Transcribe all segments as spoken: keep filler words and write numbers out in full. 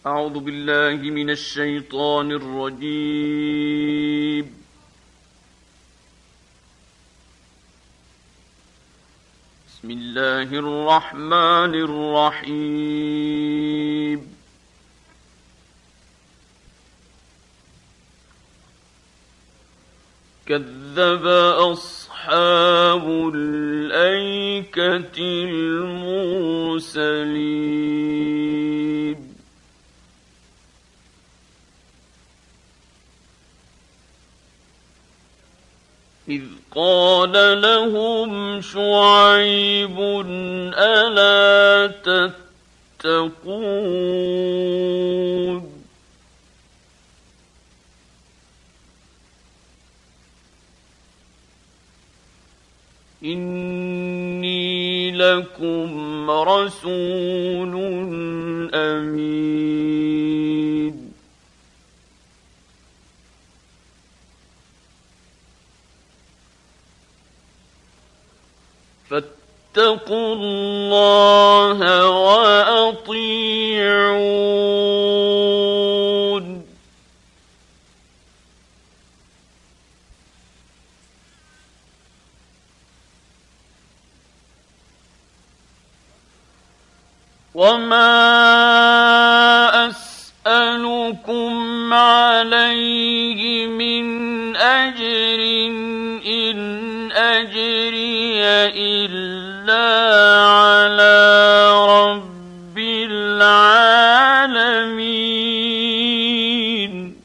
أعوذ بالله من الشيطان الرجيم. بسم الله الرحمن الرحيم. كذب أصحاب الأيكة المرسلين. إذ قال لهم شعيب ألا تتقون إني لكم رسول أمين. فاتقوا الله وأطيعون. وما أسألكم عليه من أجر إن أجري إلا على رب العالمين.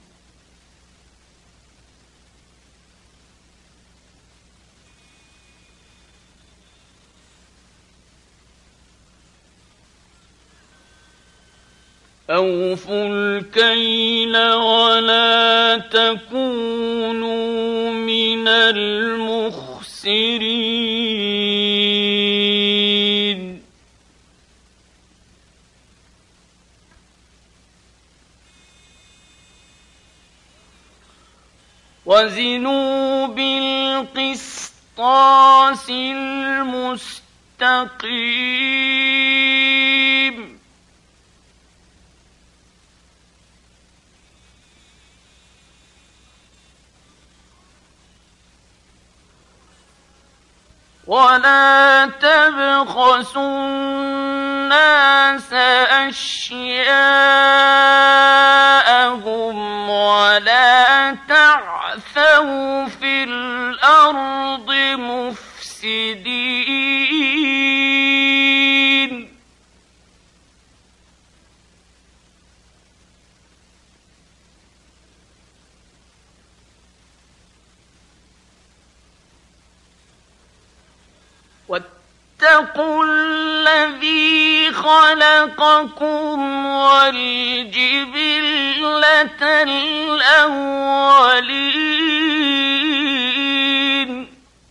أوفوا الكيل ولا تكونوا من المخسرين. وزنوا بالقسطاس المستقيم. ولا تبخسوا الناس أشياءهم ولا تعثوا في الأرض مفسدين. واتقوا الذي خلقكم والجبلة الأولين.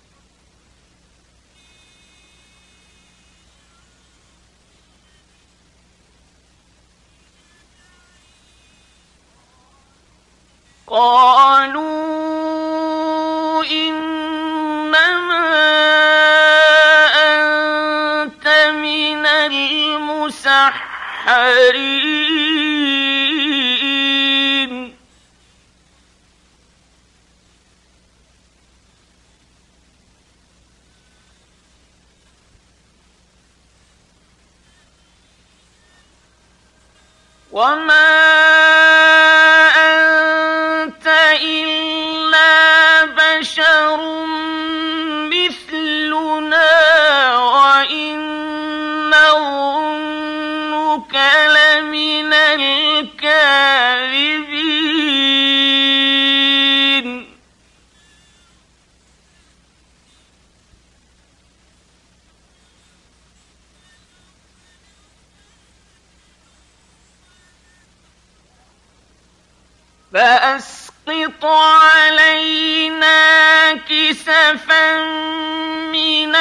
قالوا إنما المسحرين. وما أنت إلا بشر مثلنا وإن نظنك لمن الكاذبين. فأسقط علينا كسفا من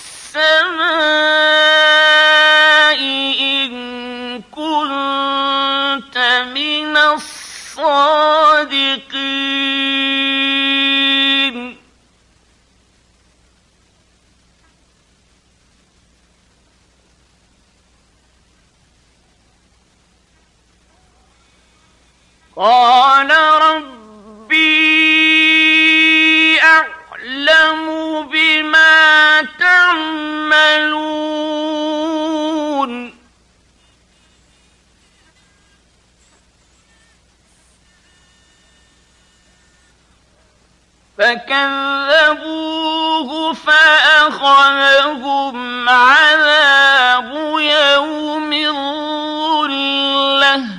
السماء إن كنت من الصادقين. قال ربي أعلم بما تعملون فكذبوه فأخذهم عذاب يوم الظلة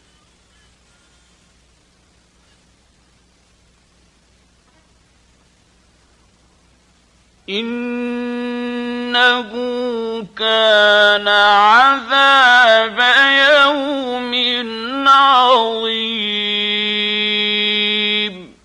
إنه كان عذاب يوم عظيم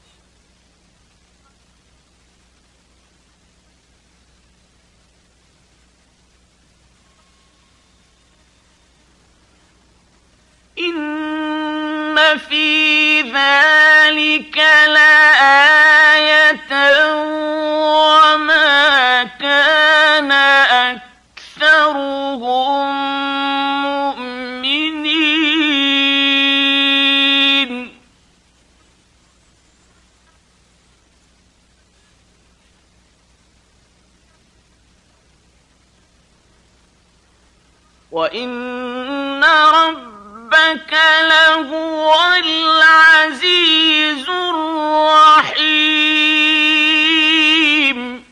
إن في ذلك لآية وما كان أكثرهم مؤمنين وإن ربك لهو العزيز الرحيم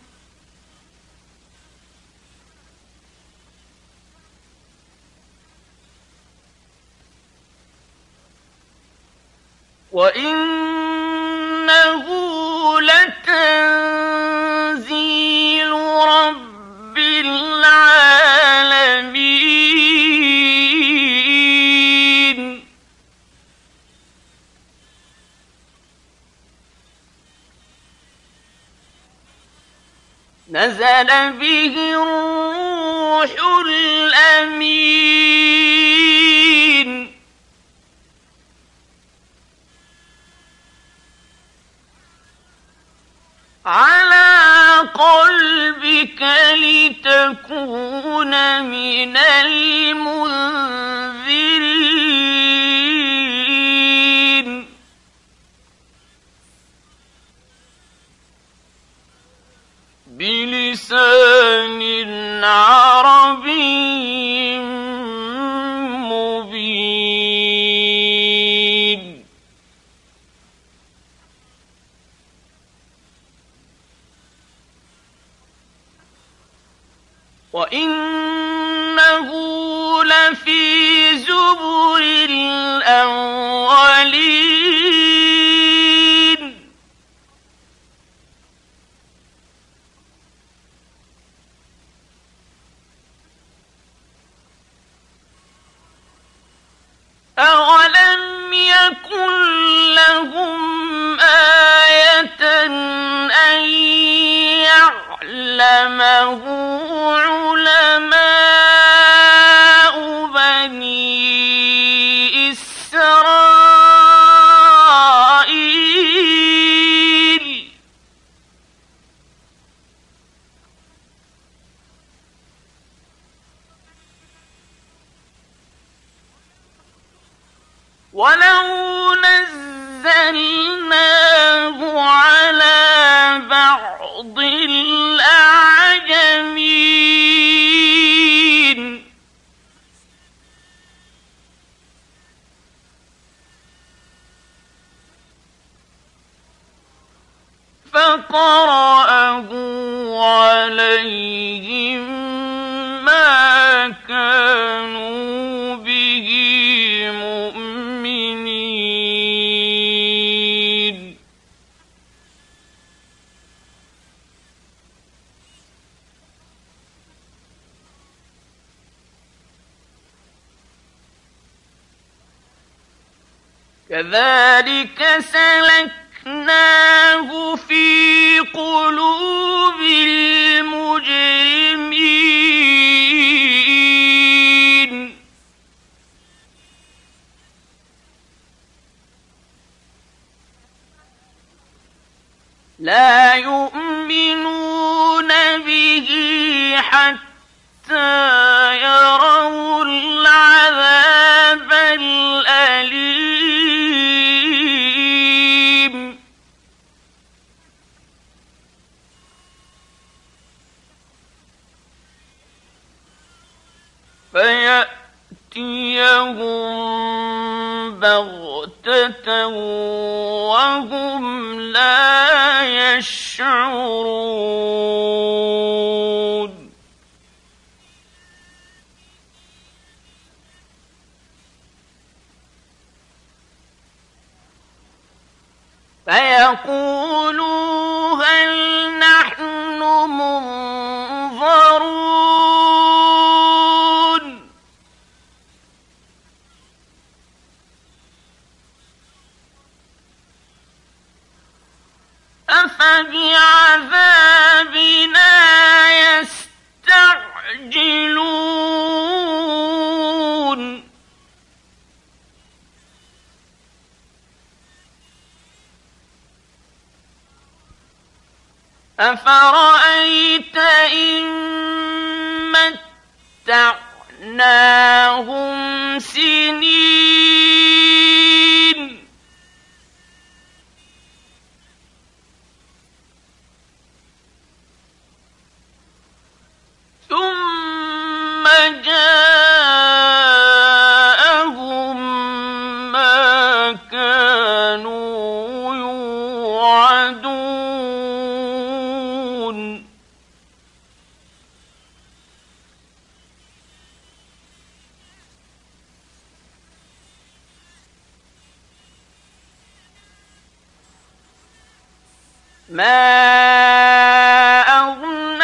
وإنه لتنزيل رب العالمين نزل به الروح الأمين على قلبك لتكون من المنذرين بلسان عربي مبين وإنه لفي زبر الأولين أولم يكن لهم آية أن يعلمه علماء بني إسرائيل ولو نزلناه على بعض الأعجمين فقرأه عليهم ما كانوا به مؤمنين كذلك سلكناه في قلوب المجرمين لا يؤمنون به حتى يروا العذاب الأليم فيأتيهم بغتة وهم لا يشعرون فيقولوا هل نحن منظرون أفبعذابنا يستعجلون أفرأيت إن متعناهم سنين ثم جاءهم ما كانوا يوعدون ما أغنى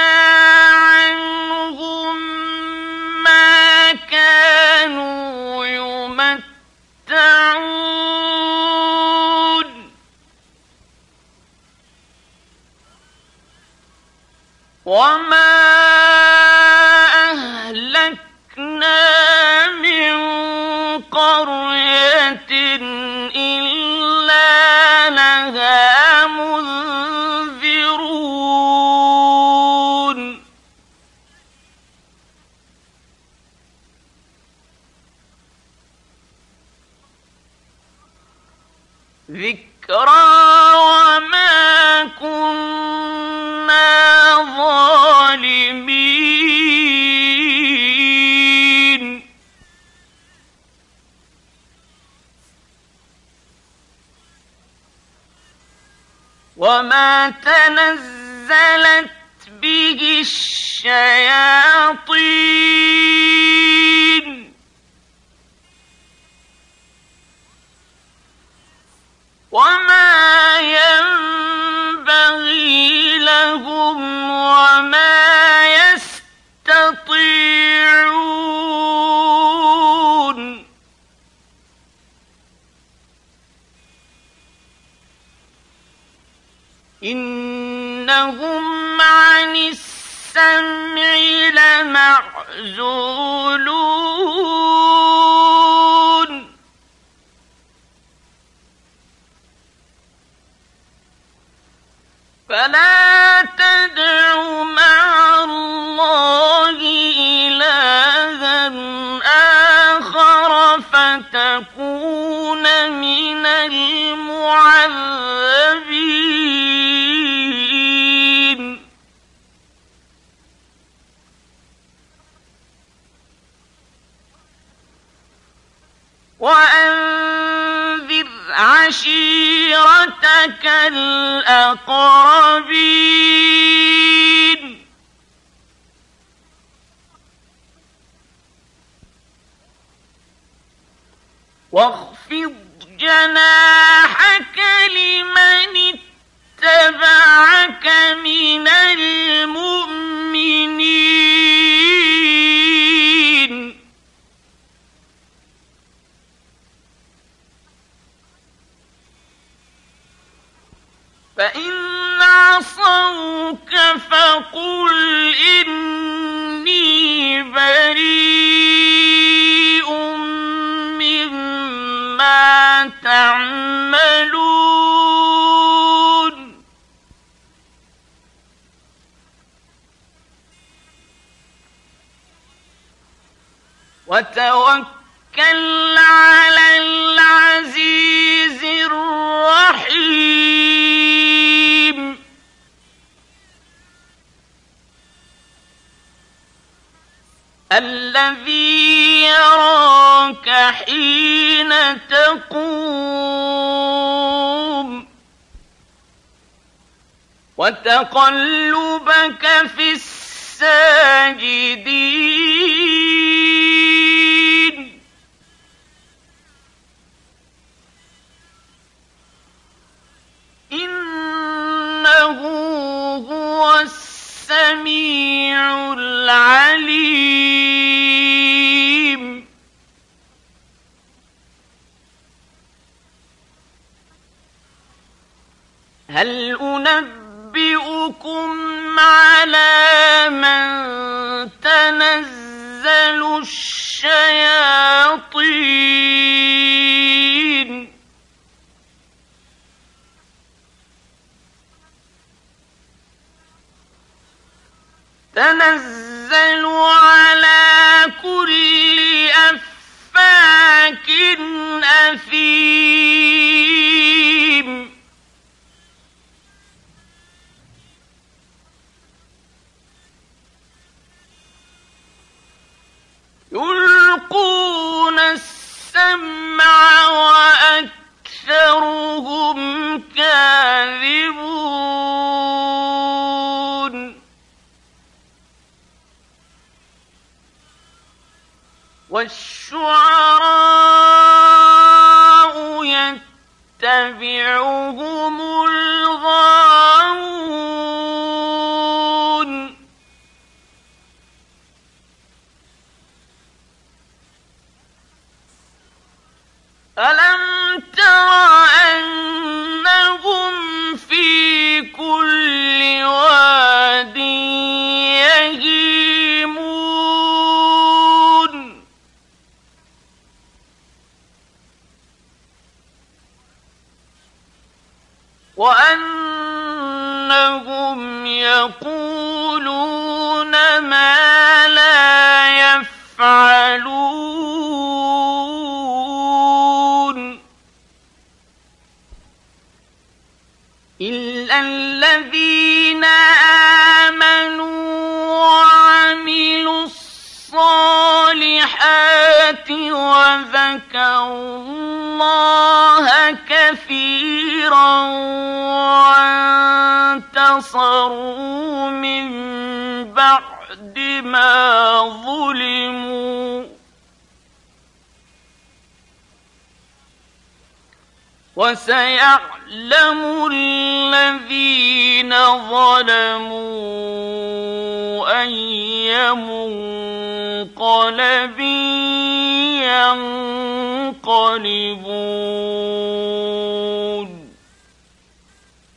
عنهم ما كانوا يمتعون وما أهلكنا من قرية إلا لها منذرون ذكرى وما كنا ظالمين وما تنزلت به الشياطين وما ينبغي لهم وما يستطيعون إنهم عن السمع لمعزولون فلا تدع مع الله إلها آخر فتكون من المعذبين وأنذر عشيرتك الأقربين واخفض جناحك لمن اتبعك من المؤمنين فإن عصوك فقل إني بريء مما تعملون وتوكل على العزيز الرحيم الذي يراك حين تقوم وتقلبك في الساجدين إنه هو السميع العليم هل أنبئكم على من تنزل الشياطين تنزل على كل أفاك أثيم يلقون السمع وأكثرهم كاذبون والشعراء يتبعهم الغاوون ألم تر أنهم في كل واد يهيمون وأنهم يقولون ما لا يفعلون إلا الذين آمنوا وعملوا الصالحات وذكروا الله كثيرا وانتصروا من بعد ما ظلموا وسيعلم الذين ظلموا أي منقلب ينقلبون صدق الله العظيم.